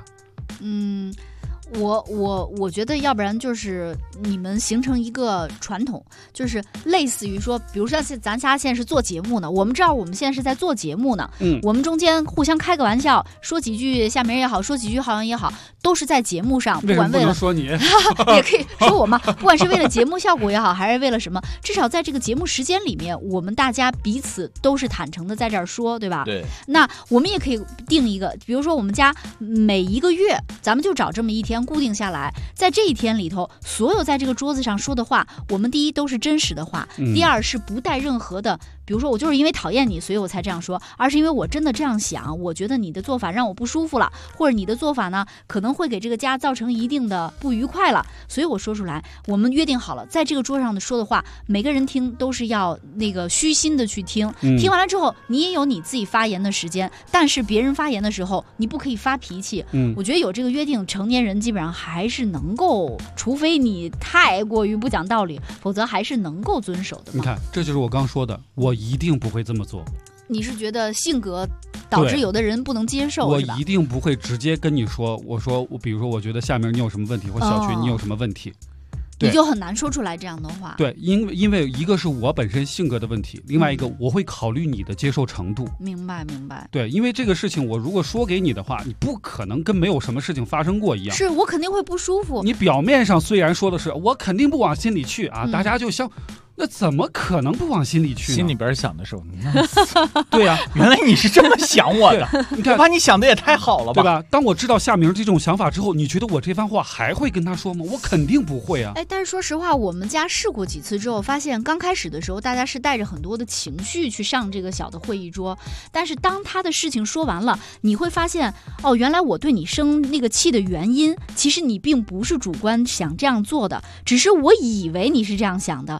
我觉得要不然就是你们形成一个传统，就是类似于说，比如说咱家现在是做节目呢，我们知道我们现在是在做节目呢，我们中间互相开个玩笑，说几句下面也好，说几句好像也好，都是在节目上，不管为了为什么不能说你也可以说我嘛，不管是为了节目效果也好，还是为了什么，至少在这个节目时间里面，我们大家彼此都是坦诚的在这儿说，对吧？ 对。 那我们也可以定一个，比如说我们家每一个月，咱们就找这么一天固定下来，在这一天里头，所有在这个桌子上说的话，我们第一都是真实的话，第二是不带任何的，比如说我就是因为讨厌你，所以我才这样说，而是因为我真的这样想，我觉得你的做法让我不舒服了，或者你的做法呢可能会给这个家造成一定的不愉快了，所以我说出来。我们约定好了，在这个桌上的说的话，每个人听都是要那个虚心的去听，听完了之后你也有你自己发言的时间，但是别人发言的时候你不可以发脾气。我觉得有这个约定，成年人基本上还是能够，除非你太过于不讲道理，否则还是能够遵守的嘛。 你看，这就是我刚说的，我一定不会这么做。 你是觉得性格导致有的人不能接受？ 我一定不会直接跟你说，比如说我觉得下面你有什么问题，或小群你有什么问题， 你就很难说出来这样的话。 对，因为一个是我本身性格的问题，另外一个我会考虑你的接受程度。 明白。 对，因为这个事情我如果说给你的话，你不可能跟没有什么事情发生过一样。 是我肯定会不舒服。 你表面上虽然说的是我肯定不往心里去啊，大家就那怎么可能不往心里去呢？ 心里边想的时候， 对呀， 原来你是这么想我的， 你看， 我把你想的也太好了吧， 对吧？当我知道夏明这种想法之后，你觉得我这番话还会跟他说吗？我肯定不会啊。 但是说实话，我们家试过几次之后，发现刚开始的时候，大家是带着很多的情绪去上这个小的会议桌，但是当他的事情说完了，你会发现，原来我对你生那个气的原因，其实你并不是主观想这样做的，只是我以为你是这样想的，所以我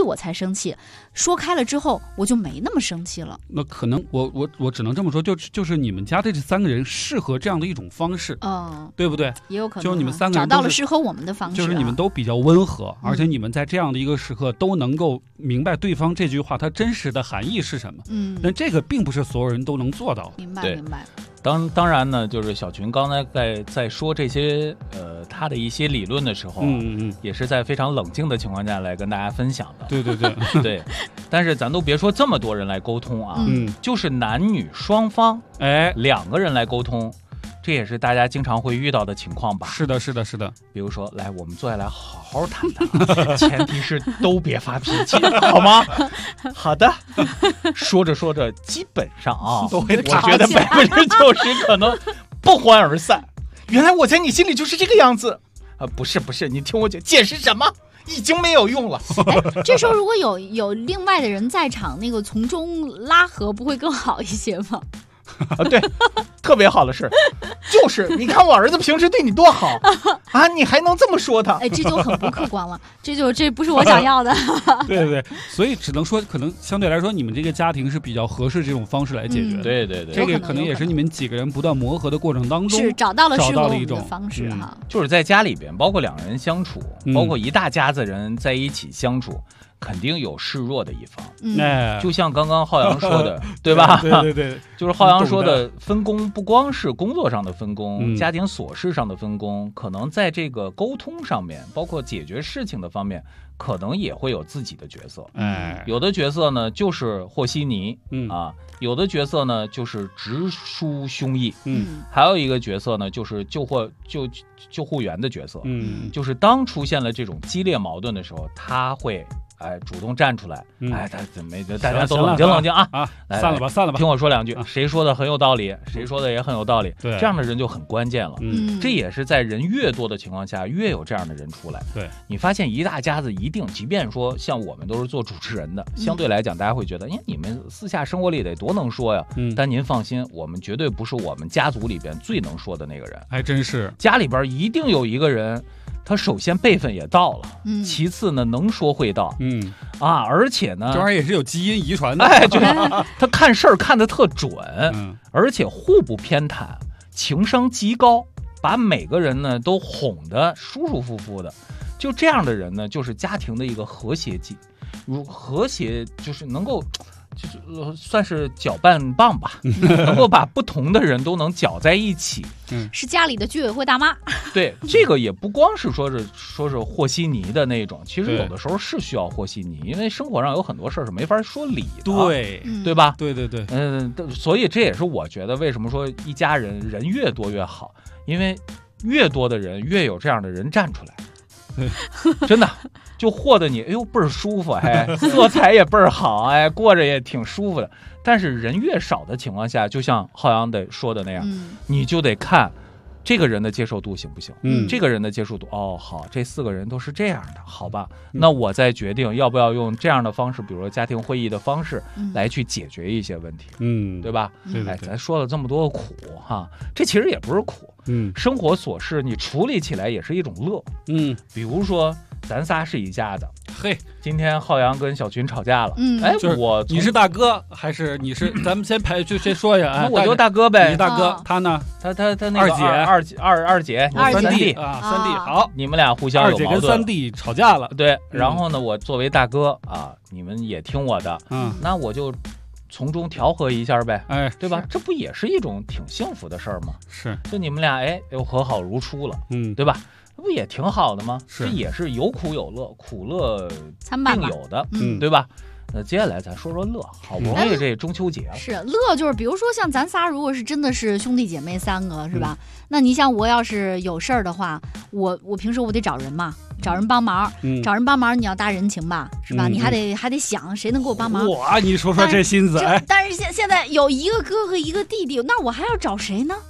我才生气。说开了之后，我就没那么生气了。 那可能我只能这么说，就是你们家的这3个人适合这样的一种方式，对不对？ 也有可能， 就是你们3个人找到了适合我们的方式， 就是你们都比较温和，而且你们在这样的一个时刻都能够明白对方这句话它真实的含义是什么。但这个并不是所有人都能做到的。 明白。 当然呢，就是小群刚才在说这些他的一些理论的时候，也是在非常冷静的情况下来跟大家分享的。 对对。但是咱都别说这么多人来沟通啊，就是男女双方2个人来沟通，这也是大家经常会遇到的情况吧？ 是的。 比如说，来，我们坐下来好好谈谈，前提是都别发脾气，好吗？好的。说着，基本上啊，我觉得90%可能不欢而散。原来我在你心里就是这个样子啊！不是，你听我解释什么？已经没有用了。 这时候如果有另外的人在场，那个从中拉合，不会更好一些吗？ 对，特别好的事，就是你看我儿子平时对你多好啊，你还能这么说他？ 这就很不客观了，这不是我想要的。 对，所以只能说，可能相对来说，你们这个家庭是比较合适这种方式来解决的。 对， 这个可能也是你们几个人不断磨合的过程当中， 是找到了适合我们的方式哈。 就是在家里边，包括2人相处，包括一大家子人在一起相处。肯定有示弱的一方，就像刚刚浩洋说的，对吧？ 对， 就是浩洋说的分工，不光是工作上的分工，家庭琐事上的分工，可能在这个沟通上面，包括解决事情的方面，可能也会有自己的角色。有的角色呢就是和稀泥，有的角色呢就是直抒胸臆，还有一个角色呢就是救护员的角色，就是当出现了这种激烈矛盾的时候，他会主动站出来，大家都冷静啊！ 散了吧， 听我说2句，谁说的很有道理，谁说的也很有道理，这样的人就很关键了。这也是在人越多的情况下，越有这样的人出来。 对， 你发现一大家子一定，即便说像我们都是做主持人的，相对来讲，大家会觉得，你们私下生活里得多能说呀。但您放心，我们绝对不是我们家族里边最能说的那个人， 还真是。 家里边一定有一个人。他首先辈分也到了，其次呢能说会道，而且呢这玩意儿也是有基因遗传的， 就是他看事儿看得特准，而且互不偏袒，情商极高，把每个人呢都哄得舒舒服服的，就这样的人呢，就是家庭的一个和谐剂，和谐就是能够。就是算是搅拌棒吧，能够把不同的人都能搅在一起， 是家里的居委会大妈。 对，这个也不光是说是和稀泥的那种，其实有的时候是需要和稀泥，因为生活上有很多事儿是没法说理的，对吧？ 对， 所以这也是我觉得为什么说一家人越多越好，因为越多的人越有这样的人站出来，真的。就和得你，倍儿舒服，色彩也倍儿好，过着也挺舒服的。但是人越少的情况下，就像浩洋说的那样，你就得看这个人的接受度行不行。这个人的接受度，好，这4个人都是这样的，好吧？那我再决定要不要用这样的方式，比如说家庭会议的方式，来去解决一些问题，对吧？咱说了这么多苦哈，这其实也不是苦，生活琐事你处理起来也是一种乐，比如说。咱仨是一家子，今天浩洋跟小群吵架了， 你是大哥还是你是？咱们先先说一下， 那我就大哥呗， 你大哥，他呢？ 他那个二姐， 三弟啊，三弟好， 你们俩互相有矛盾， 二姐跟三弟吵架了， 对，然后呢，我作为大哥啊，你们也听我的，那我就从中调和一下呗，对吧？这不也是一种挺幸福的事儿吗？ 是， 就你们俩又和好如初了，对吧？不也挺好的吗？这也是有苦有乐，苦乐并有的，对吧？那接下来咱说说乐，好不容易这中秋节了， 是乐，就是比如说像咱仨，如果是真的是兄弟姐妹3个，是吧？那你想我要是有事儿的话，我平时我得找人嘛，找人帮忙，找人帮忙你要搭人情吧，是吧？你还得想谁能给我帮忙。 哇，你说这心思， 但是现在有一个哥和一个弟弟，那我还要找谁呢？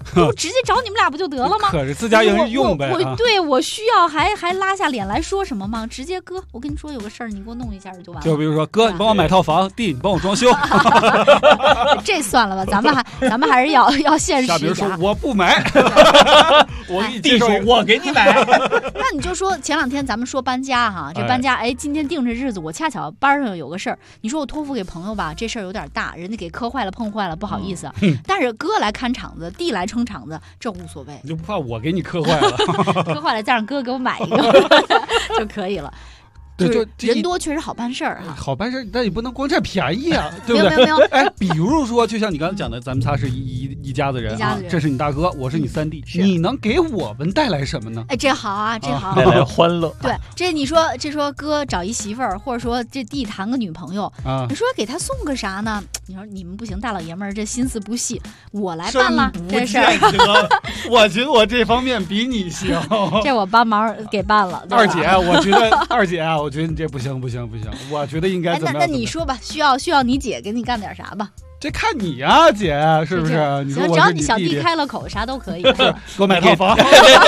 我直接找你们俩不就得了吗？ 可是自家人用呗。 我需要还拉下脸来说什么吗？直接哥，我跟你说有个事儿，你给我弄一下就完了。 就比如说哥，你帮我买套房，弟你帮我装修。 这算了吧，咱们还是要现实一点。 比如说我不买，我给你弟说我给你买。 那你就说前2天咱们说搬家哈，这搬家今天定这日子，我恰巧班上有个事儿，你说我托付给朋友吧，这事儿有点大，人家给磕坏了碰坏了不好意思，但是哥来看场子，弟来撑场子，这无所谓。 你就不怕我给你磕坏了？ 磕坏了再让哥给我买一个就可以了。 对，就人多确实好办事儿哈， 好办事儿，但你不能光占便宜啊，对不对？ 没有。 哎，比如说，就像你刚才讲的，咱们仨是一家子人啊，这是你大哥，我是你三弟，你能给我们带来什么呢？ 哎，这好啊，这好， 带来欢乐。 对，这你说哥找一媳妇儿，或者说这弟谈个女朋友，你说给他送个啥呢？你说你们不行，大老爷们儿这心思不细，我来办了这事儿。 我觉得我这方面比你行， 这我帮忙给办了。 二姐，我觉得我觉得你这不行，我觉得应该怎么样？ 那你说吧，需要你姐给你干点啥吧？ 这看你呀，姐，是不是？你说只要你小弟开了口，啥都可以。 给我买套房。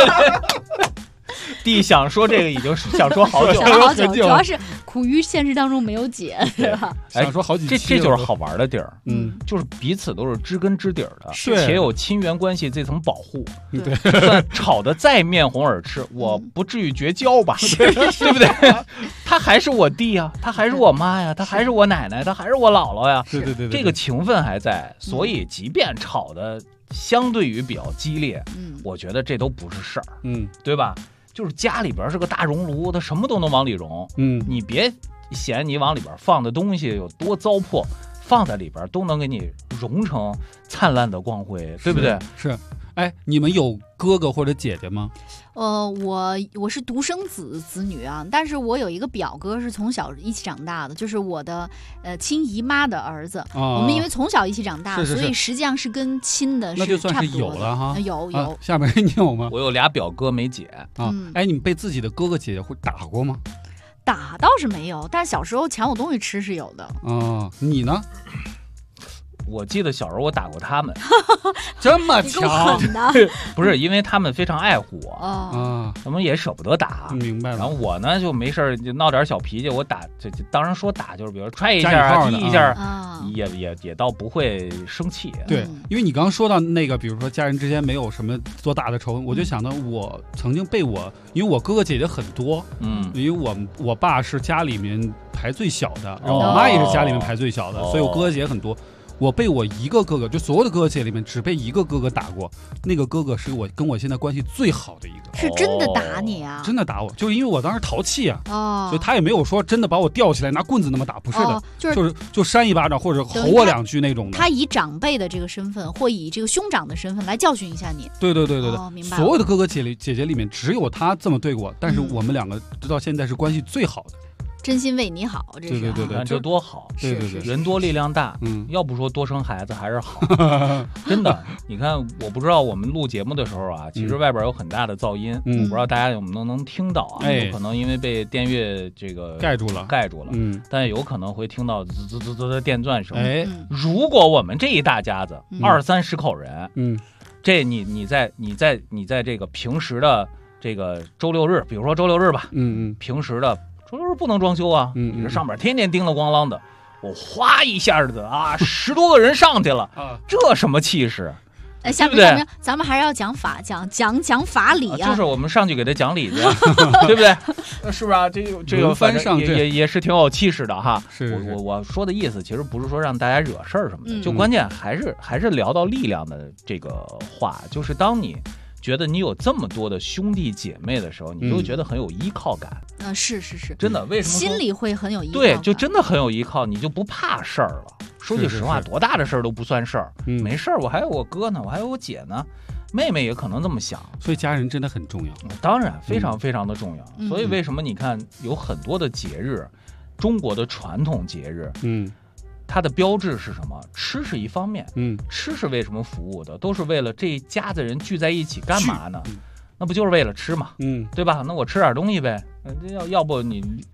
弟想说这个已经想说好久， 主要是苦于现实当中没有姐，对吧？ 想说好几期， 这就是好玩的地儿，就是彼此都是知根知底的，且有亲缘关系这层保护。 对， 算吵得再面红耳赤，我不至于绝交吧？对不对？他还是我弟呀，他还是我妈呀，他还是我奶奶，他还是我姥姥呀。 对， 这个情分还在，所以即便吵得相对于比较激烈，我觉得这都不是事儿，对吧？就是家里边是个大熔炉，它什么都能往里融。你别嫌你往里边放的东西有多糟粕，放在里边都能给你融成灿烂的光辉，对不对？ 是。哎，你们有哥哥或者姐姐吗？ 我是独生子女啊，但是我有一个表哥是从小一起长大的，就是我的亲姨妈的儿子。我们因为从小一起长大，所以实际上是跟亲的那就算是有了哈。 有。 下面你有吗？ 我有俩表哥没姐啊。哎，你们被自己的哥哥姐姐会打过吗？ 打倒是没有，但小时候抢我东西吃是有的。 你呢？ 我记得小时候我打过他们， 这么强？ 不是，因为他们非常爱护我他们也舍不得打。 明白了。 然后我呢就没事就闹点小脾气，我打就当然说打就是比如踹一下踢一下也倒不会生气。 对，因为你刚刚说到那个，比如说家人之间没有什么多大的仇恨，我就想到我曾经被因为我哥哥姐姐很多，因为我爸是家里面排最小的，然后我妈也是家里面排最小的，所以我哥哥姐姐很多。我被我一个哥哥，就所有的哥哥姐里面只被一个哥哥打过，那个哥哥是跟我现在关系最好的一个。 是真的打你啊？ 真的打我，就是因为我当时淘气啊，所以他也没有说真的把我吊起来拿棍子那么打，不是的，就扇一巴掌或者吼我2句那种的。 他以长辈的这个身份，或以这个兄长的身份来教训一下你。 对， 明白。 所有的哥哥姐姐里面只有他这么对过，但是我们2个直到现在是关系最好的。 真心为你好，这是对， 这多好！ 对， 人多力量大。要不说多生孩子还是好，真的。你看，我不知道我们录节目的时候啊，其实外边有很大的噪音，我不知道大家有没有能听到啊？有可能因为被电乐这个盖住了，但有可能会听到滋滋滋滋的电钻声。如果我们这一大家子20-30口人，这你在这个平时的这个周六日，比如说周六日吧，平时的。周六日不能装修啊！你这上面天天叮了咣啷的，我哗一下子啊，10多个人上去了，这什么气势？ 下面咱们还是要讲法理啊！ 就是我们上去给他讲理去，对不对？是不是啊？这个反正也是挺有气势的哈。我说的意思其实不是说让大家惹事儿什么的，就关键还是聊到力量的这个话，就是当你觉得你有这么多的兄弟姐妹的时候，你就会觉得很有依靠感。 是， 真的，为什么心里会很有依靠？ 对，就真的很有依靠，你就不怕事儿了。说句实话，多大的事儿都不算事儿，没事儿，我还有我哥呢，我还有我姐呢，妹妹也可能这么想。 所以家人真的很重要， 当然非常非常的重要。所以为什么你看有很多的节日，中国的传统节日，它的标志是什么？吃是一方面，吃是为什么服务的？都是为了这一家子人聚在一起干嘛呢？那不就是为了吃嘛，对吧？那我吃点东西呗，要不你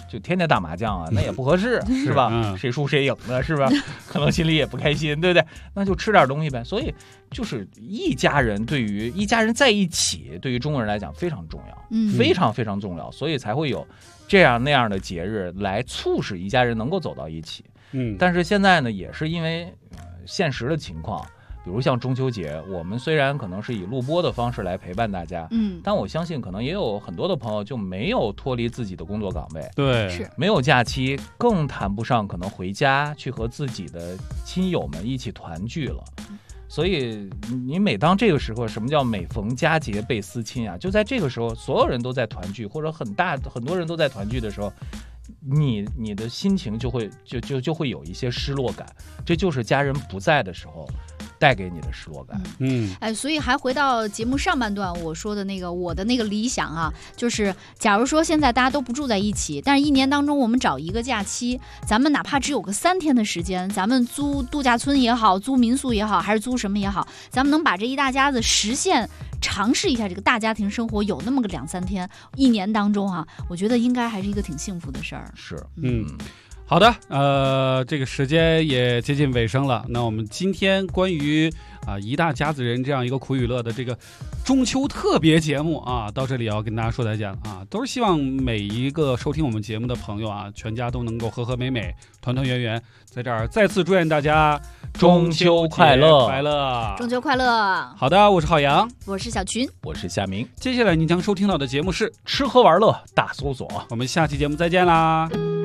就天天打麻将啊，那也不合适，是吧？谁输谁赢的，是吧？可能心里也不开心，对不对？那就吃点东西呗。所以就是一家人在一起，对于中国人来讲非常重要，非常非常重要，所以才会有这样那样的节日来促使一家人能够走到一起。但是现在呢，也是因为现实的情况。比如像中秋节，我们虽然可能是以录播的方式来陪伴大家，但我相信可能也有很多的朋友就没有脱离自己的工作岗位， 对， 是没有假期，更谈不上可能回家去和自己的亲友们一起团聚了。所以你每当这个时候，什么叫每逢佳节倍思亲啊？就在这个时候，所有人都在团聚，或者很多人都在团聚的时候，你的心情就会有一些失落感，这就是家人不在的时候带给你的失落感。 所以还回到节目上半段我说的那个我的那个理想啊，就是假如说现在大家都不住在一起，但是一年当中我们找一个假期，咱们哪怕只有个3天的时间，咱们租度假村也好，租民宿也好，还是租什么也好，咱们能把这一大家子实现尝试一下这个大家庭生活，有那么个2-3天，一年当中啊，我觉得应该还是一个挺幸福的事儿。 是， 好的，这个时间也接近尾声了。那我们今天关于一大家子人这样一个苦与乐的这个中秋特别节目啊，到这里要跟大家说再见了啊！都是希望每一个收听我们节目的朋友啊，全家都能够和和美美、团团圆圆。在这儿再次祝愿大家中秋快乐， 中秋快乐！ 好的，我是郝阳， 我是小群， 我是夏明。 接下来您将收听到的节目是吃喝玩乐大搜索， 我们下期节目再见啦！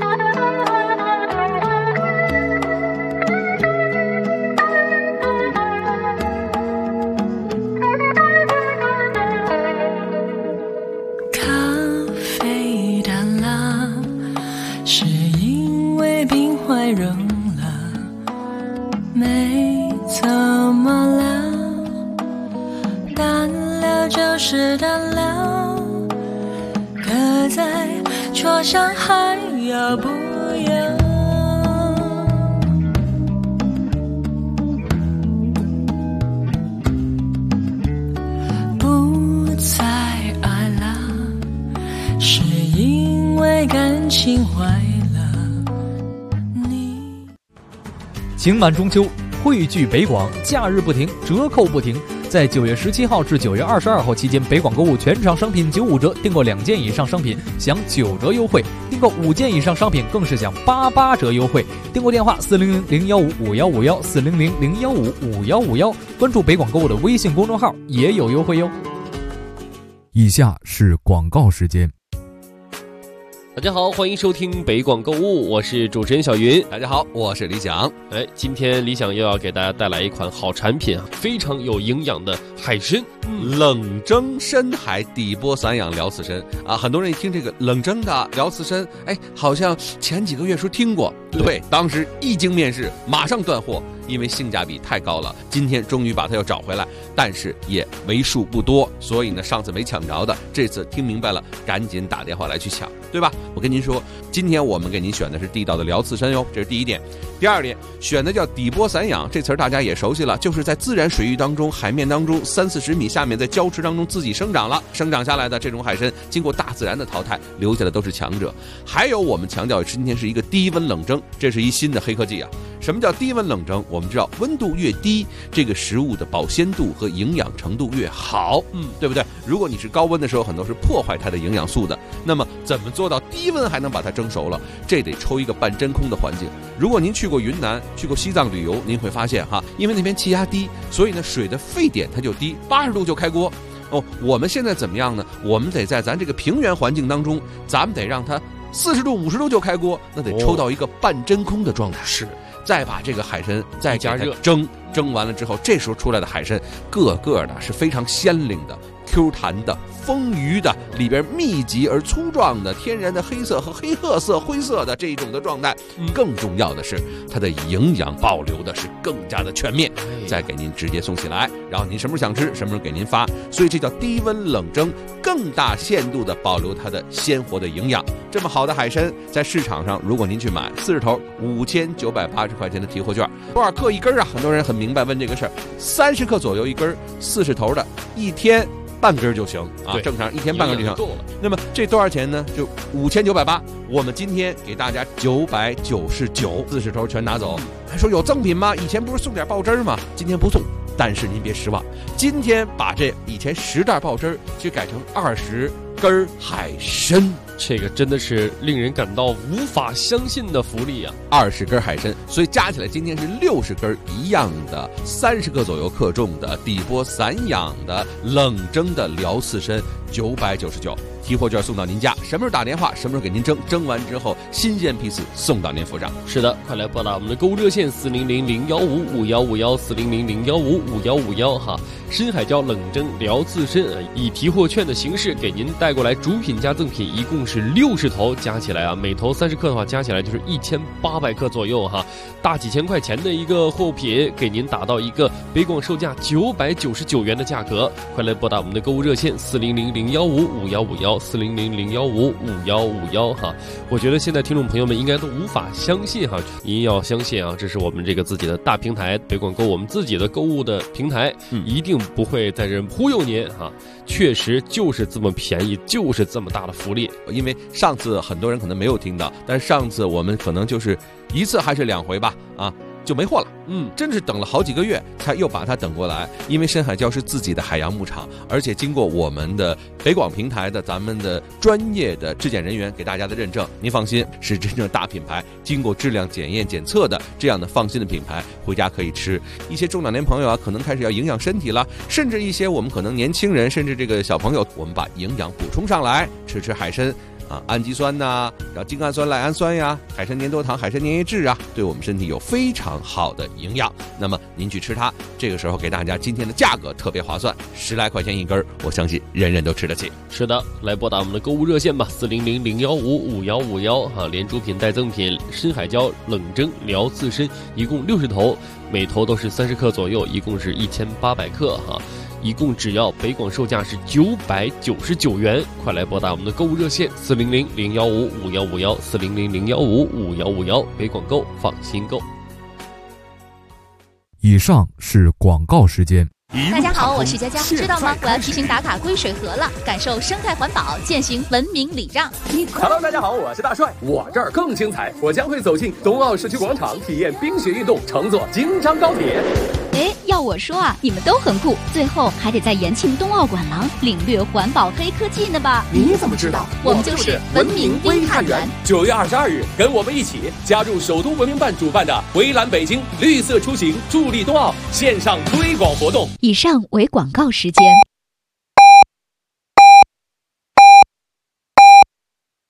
坏冷了，没怎么了，淡了就是淡了，搁在桌上还要不要？不再爱了，是因为感情坏了。 情满中秋，汇聚北广，假日不停，折扣不停。在9月17号至9月22号期间，北广购物全场商品95折，订购2件以上商品享9折优惠，订购5件以上商品更是享88折优惠。订购电话400-015-5151，400-015-5151，关注北广购物的微信公众号也有优惠哟。 以下是广告时间。 大家好，欢迎收听北广购物，我是主持人小云。 大家好，我是李想。 今天李想又要给大家带来一款好产品啊，非常有营养的海参， 冷蒸深海底波散养辽刺参啊。很多人一听这个冷蒸的辽刺参，好像前几个月说听过，对，当时一经面世，马上断货，因为性价比太高了。今天终于把它又找回来，但是也为数不多，所以呢，上次没抢着的，这次听明白了，赶紧打电话来去抢，对吧？我跟您说，今天我们给您选的是地道的辽刺参哟，这是第一点。第二点，选的叫底波散养，这词儿大家也熟悉了，就是在自然水域当中、海面当中30-40米下面，在礁池当中自己生长下来的这种海参，经过大自然的淘汰，留下的都是强者。还有我们强调今天是一个低温冷蒸，这是一新的黑科技啊。什么叫低温冷蒸？我们知道温度越低，这个食物的保鲜度和营养程度越好，对不对？如果你是高温的时候，很多是破坏它的营养素的。那么怎么做到低温还能把它蒸熟了？这得抽一个半真空的环境。如果您去过云南、去过西藏旅游，您会发现因为那边气压低，所以呢水的沸点它就低，80度就开锅。我们现在怎么样呢？我们得在咱这个平原环境当中，咱们得让它40度、50度就开锅，那得抽到一个半真空的状态。是。再把这个海参再加热蒸完了之后，这时候出来的海参个个的是非常鲜灵的、Q 弹的、丰腴的，里边密集而粗壮的天然的黑色和黑褐色、灰色的这一种的状态。更重要的是，它的营养保留的是更加的全面，再给您直接送起来，然后您什么时候想吃，什么时候给您发。所以这叫低温冷蒸，更大限度的保留它的鲜活的营养。这么好的海参，在市场上如果您去买40头，5980块钱的提货券，多少克一根啊？很多人很明白问这个事儿，30克左右一根，40头的，一天半根就行啊， 对， 正常1天半根就行。 够了。 那么这多少钱呢？就5980，我们今天给大家999，40头全拿走。还说有赠品吗？以前不是送点爆汁吗？今天不送，但是您别失望，今天把这以前10袋爆汁去改成20根海参。 这个真的是令人感到无法相信的福利啊 ！20根海参，所以加起来今天是60根一样的，30克左右克重的底波散养的冷蒸的辽刺参，999，提货券送到您家。什么时候打电话，什么时候给您蒸，蒸完之后新鲜批次送到您府上。 是的，快来拨打我们的购物热线400-015-5151，400-015-5151哈。深海椒冷蒸辽刺参以提货券的形式给您带过来，主品加赠品一共是60头，加起来啊，每头30克的话，加起来就是1800克左右哈，大几千块钱的一个货品，给您打到一个北广售价999元的价格。快来拨打我们的购物热线400-015-5151，400-015-5151哈。我觉得现在听众朋友们应该都无法相信哈，您要相信啊，这是我们这个自己的大平台北广购，我们自己的购物的平台，一定不会在这忽悠您哈，确实就是这么便宜，就是这么大的福利。 因为上次很多人可能没有听到，但是上次我们可能就是1次还是2回吧，就没货了。真是等了好几个月才又把它等过来。因为深海礁是自己的海洋牧场，而且经过我们的北广平台的咱们的专业的质检人员给大家的认证，您放心，是真正大品牌，经过质量检验检测的这样的放心的品牌，回家可以吃。一些中老年朋友啊，可能开始要营养身体了，甚至一些我们可能年轻人，甚至这个小朋友，我们把营养补充上来，吃海参。氨基酸呐，然后精氨酸、赖氨酸呀，海参粘多糖、海参粘液质啊，对我们身体有非常好的营养。那么您去吃它，这个时候给大家今天的价格特别划算，10来块钱1根，我相信人人都吃得起。 是的，来拨打我们的购物热线吧，400-015-5151哈，连主品带赠品，深海礁冷蒸辽刺参一共60头，每头都是30克左右，一共是1800克哈。一共只要北广售价是999元，快来拨打我们的购物热线400-015-5151，400-015-5151，北广购放心购。 以上是广告时间。 大家好，我是佳佳，知道吗？我要提醒打卡归水河了，感受生态环保，践行文明礼让。 Hello， 大家好，我是大帅，我这儿更精彩，我将会走进冬奥社区广场，体验冰雪运动，乘坐京张高铁。 要我说啊，你们都很酷，最后还得在延庆冬奥馆廊领略环保黑科技呢吧？ 你怎么知道？ 我们就是文明微探员。 9月22日，跟我们一起加入首都文明办主办的回蓝北京绿色出行助力冬奥线上推广活动。 以上为广告时间。